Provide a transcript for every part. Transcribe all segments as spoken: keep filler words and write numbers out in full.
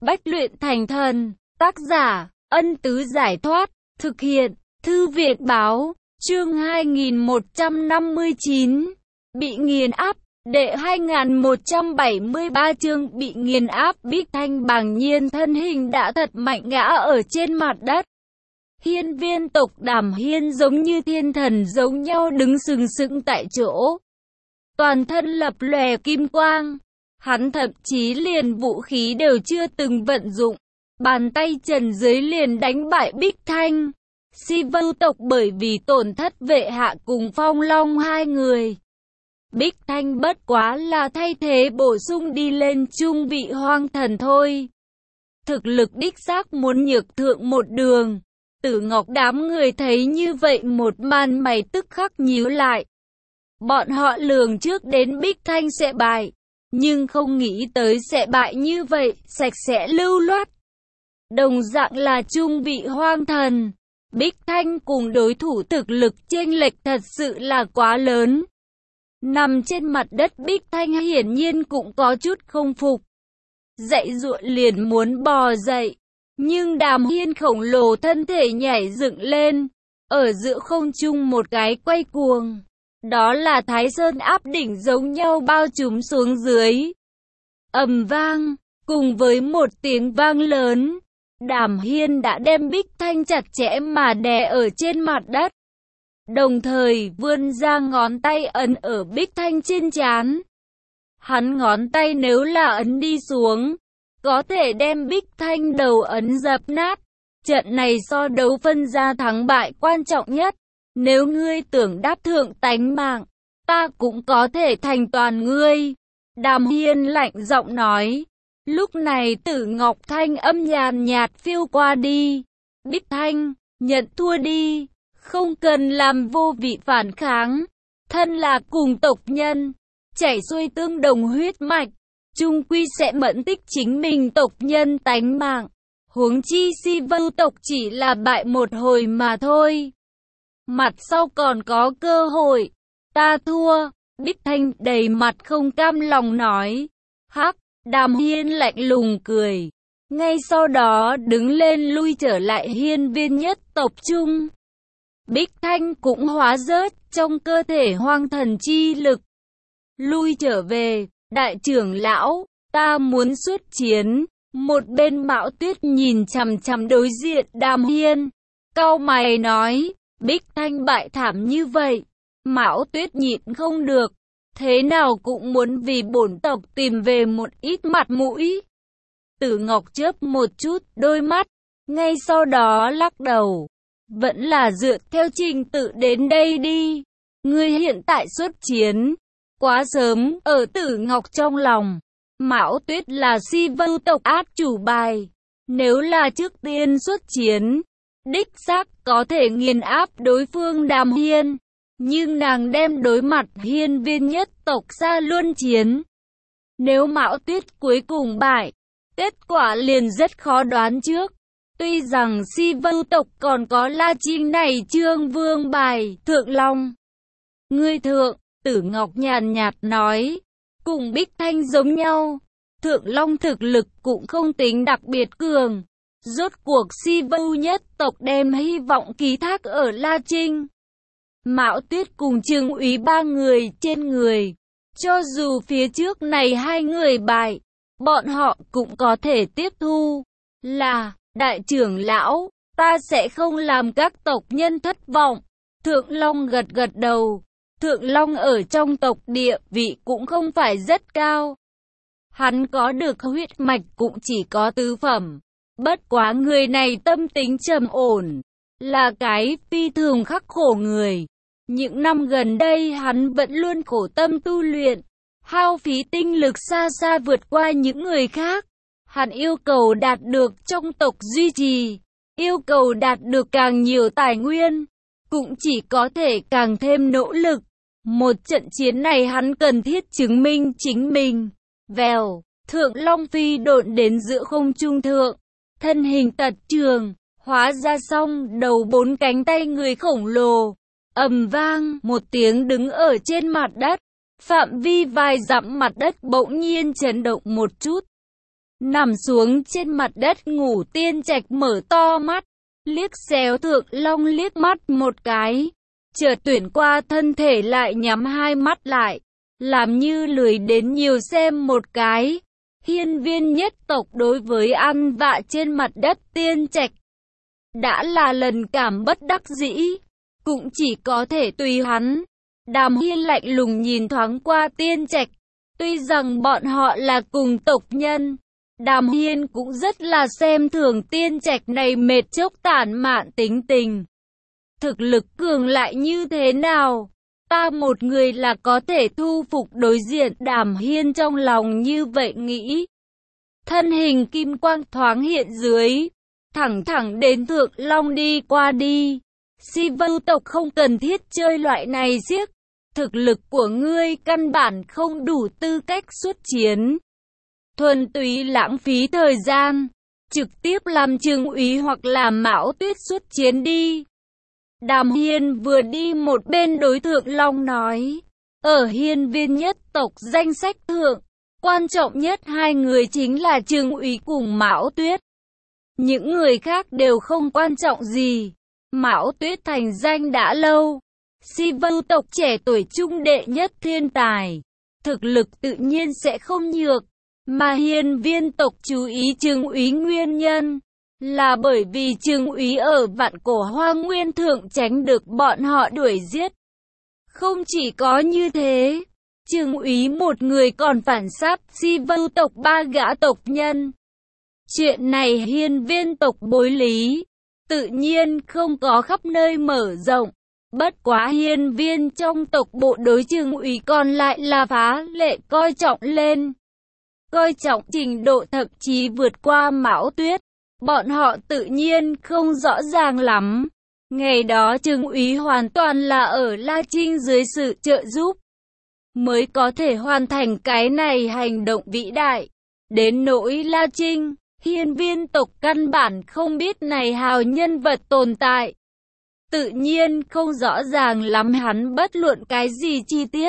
Bách luyện thành thần, tác giả, Ân Tứ Giải Thoát, thực hiện, Thư viện Báo, chương hai nghìn một trăm năm mươi chín, bị nghiền áp, đệ hai nghìn một trăm bảy mươi ba chương bị nghiền áp. Bích Thanh bàng nhiên thân hình đã thật mạnh ngã ở trên mặt đất. Hiên viên tộc Đàm Hiên giống như thiên thần giống nhau đứng sừng sững tại chỗ. Toàn thân lập lòe kim quang. Hắn thậm chí liền vũ khí đều chưa từng vận dụng. Bàn tay trần dưới liền đánh bại Bích Thanh. Si Vưu tộc bởi vì tổn thất vệ hạ cùng Phong Long hai người. Bích Thanh bất quá là thay thế bổ sung đi lên trung vị hoang thần thôi. Thực lực đích xác muốn nhược thượng một đường. Tử Ngọc đám người thấy như vậy một màn mày tức khắc nhíu lại. Bọn họ lường trước đến Bích Thanh sẽ bại, nhưng không nghĩ tới sẽ bại như vậy, sạch sẽ lưu loát. Đồng dạng là trung vị hoang thần, Bích Thanh cùng đối thủ thực lực chênh lệch thật sự là quá lớn. Nằm trên mặt đất Bích Thanh hiển nhiên cũng có chút không phục. Dậy dụa liền muốn bò dậy, nhưng Đàm Hiên khổng lồ thân thể nhảy dựng lên, ở giữa không trung một cái quay cuồng. Đó là Thái Sơn áp đỉnh giống nhau bao trùm xuống dưới. Ầm vang, cùng với một tiếng vang lớn, Đàm Hiên đã đem Bích Thanh chặt chẽ mà đè ở trên mặt đất. Đồng thời vươn ra ngón tay ấn ở Bích Thanh trên trán. Hắn ngón tay nếu là ấn đi xuống, có thể đem Bích Thanh đầu ấn dập nát. Trận này so đấu phân ra thắng bại quan trọng nhất. Nếu ngươi tưởng đáp thượng tánh mạng, ta cũng có thể thành toàn ngươi. Đàm Hiên lạnh giọng nói. Lúc này Tử Ngọc thanh âm nhàn nhạt phiêu qua đi. Bích Thanh, nhận thua đi, không cần làm vô vị phản kháng. Thân là cùng tộc nhân, chảy xuôi tương đồng huyết mạch, chung quy sẽ mẫn tích chính mình tộc nhân tánh mạng. Huống chi Si Vưu tộc chỉ là bại một hồi mà thôi. Mặt sau còn có cơ hội. Ta thua. Bích Thanh đầy mặt không cam lòng nói. Hắc. Đàm Hiên lạnh lùng cười. Ngay sau đó đứng lên lui trở lại hiên viên nhất tộc trung. Bích Thanh cũng hóa rớt trong cơ thể hoang thần chi lực. Lui trở về. Đại trưởng lão, ta muốn xuất chiến. Một bên Mạo Tuyết nhìn chằm chằm đối diện Đàm Hiên, cau mày nói. Bích Thanh bại thảm như vậy, Mão Tuyết nhịn không được, thế nào cũng muốn vì bổn tộc tìm về một ít mặt mũi. Tử Ngọc chớp một chút đôi mắt, ngay sau đó lắc đầu. Vẫn là dựa theo trình tự đến đây đi. Ngươi hiện tại xuất chiến, quá sớm. Ở Tử Ngọc trong lòng, Mão Tuyết là Si Vưu tộc át chủ bài. Nếu là trước tiên xuất chiến, đích xác có thể nghiền áp đối phương Đàm Hiên, nhưng nàng đem đối mặt hiên viên nhất tộc xa luân chiến. Nếu Mão Tuyết cuối cùng bại, kết quả liền rất khó đoán trước. Tuy rằng Si Vưu tộc còn có La Trinh này trương vương bài, Thượng Long. Ngươi thượng, Tử Ngọc nhàn nhạt nói, cùng Bích Thanh giống nhau, Thượng Long thực lực cũng không tính đặc biệt cường. Rốt cuộc Si Vưu nhất tộc đem hy vọng ký thác ở La Trinh, Mão Tuyết cùng Trương Úy ba người trên người. Cho dù phía trước này hai người bại, bọn họ cũng có thể tiếp thu. Là, đại trưởng lão, ta sẽ không làm các tộc nhân thất vọng. Thượng Long gật gật đầu. Thượng Long ở trong tộc địa vị cũng không phải rất cao. Hắn có được huyết mạch cũng chỉ có tứ phẩm. Bất quá người này tâm tính trầm ổn, là cái phi thường khắc khổ người. Những năm gần đây hắn vẫn luôn khổ tâm tu luyện, hao phí tinh lực xa xa vượt qua những người khác. Hắn yêu cầu đạt được trong tộc duy trì, yêu cầu đạt được càng nhiều tài nguyên, cũng chỉ có thể càng thêm nỗ lực. Một trận chiến này hắn cần thiết chứng minh chính mình. Vèo, Thượng Long phi độn đến giữa không trung thượng. Thân hình tật trường, hóa ra xong đầu bốn cánh tay người khổng lồ. Ầm vang, một tiếng đứng ở trên mặt đất. Phạm vi vài dặm mặt đất bỗng nhiên chấn động một chút. Nằm xuống trên mặt đất ngủ, Tiên Trạch mở to mắt, liếc xéo Thượng Long liếc mắt một cái, chợt tuyển qua thân thể lại nhắm hai mắt lại, làm như lười đến nhiều xem một cái. Hiên Viên nhất tộc đối với ăn vạ trên mặt đất Tiên Trạch đã là lần cảm bất đắc dĩ, cũng chỉ có thể tùy hắn. Đàm Hiên lạnh lùng nhìn thoáng qua Tiên Trạch, tuy rằng bọn họ là cùng tộc nhân, Đàm Hiên cũng rất là xem thường Tiên Trạch này mệt chốc tản mạn tính tình. Thực lực cường lại như thế nào, ta một người là có thể thu phục đối diện. Đàm Hiên trong lòng như vậy nghĩ. Thân hình kim quang thoáng hiện dưới, thẳng thẳng đến Thượng Long đi qua đi. Si Vưu tộc không cần thiết chơi loại này xiếc, thực lực của ngươi căn bản không đủ tư cách xuất chiến. Thuần túy lãng phí thời gian, trực tiếp làm Trương Úy hoặc là Mão Tuyết xuất chiến đi. Đàm Hiên vừa đi một bên đối Thượng Long nói, ở Hiên Viên nhất tộc danh sách thượng, quan trọng nhất hai người chính là Trương Úy cùng Mão Tuyết. Những người khác đều không quan trọng gì. Mão Tuyết thành danh đã lâu, Si Vưu tộc trẻ tuổi trung đệ nhất thiên tài, thực lực tự nhiên sẽ không nhược. Mà Hiên Viên tộc chú ý Trương Úy nguyên nhân là bởi vì Trương Úy ở Vạn Cổ Hoang Nguyên thượng tránh được bọn họ đuổi giết. Không chỉ có như thế, Trương Úy một người còn phản sát Si Vưu tộc ba gã tộc nhân. Chuyện này Hiên Viên tộc bối lý, tự nhiên không có khắp nơi mở rộng. Bất quá Hiên Viên trong tộc bộ đối Trương Úy còn lại là phá lệ coi trọng lên. Coi trọng trình độ thậm chí vượt qua Mão Tuyết. Bọn họ tự nhiên không rõ ràng lắm. Ngày đó Trương Úy hoàn toàn là ở La Trinh dưới sự trợ giúp, mới có thể hoàn thành cái này hành động vĩ đại. Đến nỗi La Trinh, Hiên Viên tộc căn bản không biết này hào nhân vật tồn tại. Tự nhiên không rõ ràng lắm hắn bất luận cái gì chi tiết.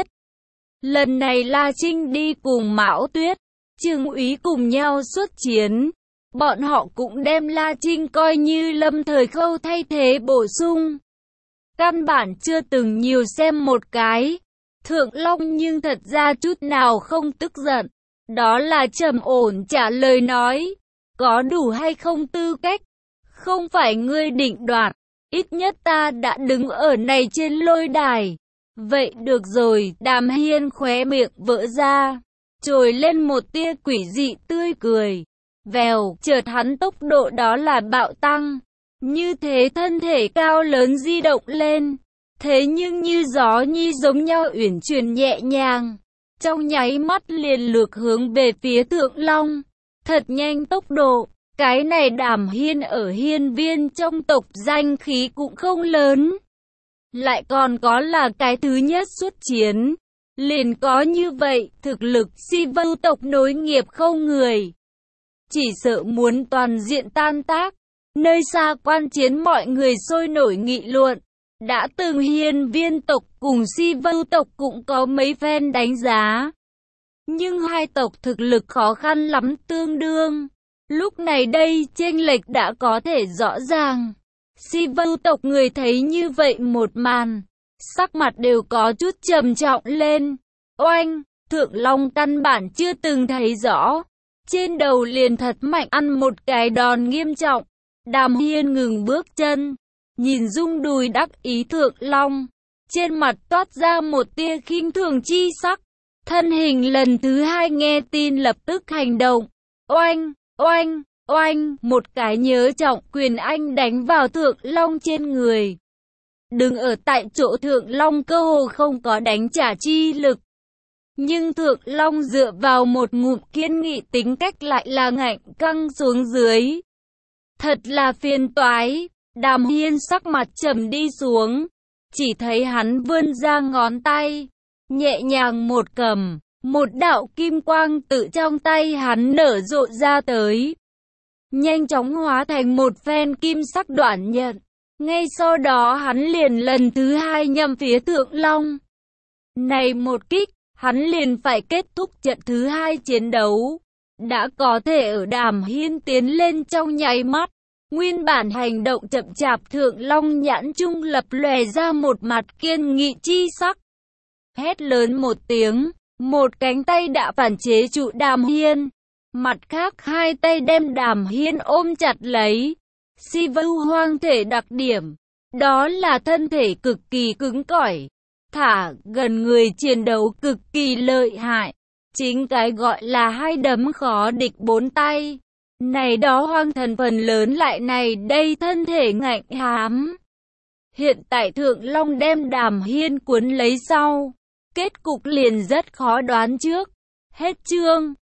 Lần này La Trinh đi cùng Mão Tuyết, Trương Úy cùng nhau xuất chiến. Bọn họ cũng đem La Trinh coi như lâm thời khâu thay thế bổ sung. Căn bản chưa từng nhiều xem một cái. Thượng Long nhưng thật ra chút nào không tức giận. Đó là trầm ổn trả lời nói. Có đủ hay không tư cách, không phải ngươi định đoạt. Ít nhất ta đã đứng ở này trên lôi đài. Vậy được rồi. Đàm Hiên khóe miệng vỡ ra, trồi lên một tia quỷ dị tươi cười. Vèo, chợt hắn tốc độ đó là bạo tăng. Như thế thân thể cao lớn di động lên. Thế nhưng như gió nhi giống nhau uyển chuyển nhẹ nhàng. Trong nháy mắt liền lược hướng về phía Thượng Long. Thật nhanh tốc độ. Cái này Đàm Hiên ở Hiên Viên trong tộc danh khí cũng không lớn. Lại còn có là cái thứ nhất xuất chiến. Liền có như vậy, thực lực Si Vưu tộc nối nghiệp không người. Chỉ sợ muốn toàn diện tan tác. Nơi xa quan chiến mọi người sôi nổi nghị luận. Đã từng Hiên Viên tộc cùng Si Vưu tộc cũng có mấy phen đánh giá. Nhưng hai tộc thực lực khó khăn lắm tương đương. Lúc này đây chênh lệch đã có thể rõ ràng. Si Vưu tộc người thấy như vậy một màn, sắc mặt đều có chút trầm trọng lên. Oanh, Thượng Long căn bản chưa từng thấy rõ. Trên đầu liền thật mạnh ăn một cái đòn nghiêm trọng. Đàm Hiên ngừng bước chân, nhìn rung đùi đắc ý Thượng Long. Trên mặt toát ra một tia khinh thường chi sắc. Thân hình lần thứ hai nghe tin lập tức hành động. Oanh, oanh, oanh, một cái nhớ trọng quyền anh đánh vào Thượng Long trên người. Đứng ở tại chỗ Thượng Long cơ hồ không có đánh trả chi lực. Nhưng Thượng Long dựa vào một ngụm kiên nghị tính cách lại là ngạnh căng xuống dưới. Thật là phiền toái. Đàm Hiên sắc mặt trầm đi xuống. Chỉ thấy hắn vươn ra ngón tay, nhẹ nhàng một cầm, một đạo kim quang tự trong tay hắn nở rộ ra tới. Nhanh chóng hóa thành một phen kim sắc đoạn nhận. Ngay sau đó hắn liền lần thứ hai nhằm phía Thượng Long. Này một kích, hắn liền phải kết thúc trận thứ hai chiến đấu. đã có thể ở Đàm Hiên tiến lên trong nháy mắt. Nguyên bản hành động chậm chạp Thượng Long nhãn trung lập lòe ra một mặt kiên nghị chi sắc. Hét lớn một tiếng, một cánh tay đã phản chế trụ Đàm Hiên. Mặt khác hai tay đem Đàm Hiên ôm chặt lấy. Si Vu hoang thể đặc điểm, đó là thân thể cực kỳ cứng cỏi, thả gần người chiến đấu cực kỳ lợi hại. Chính cái gọi là hai đấm khó địch bốn tay. Này đó hoang thần phần lớn lại này đây thân thể ngạnh hám. Hiện tại Thượng Long đem Đàm Hiên cuốn lấy sau. Kết cục liền rất khó đoán trước. Hết chương.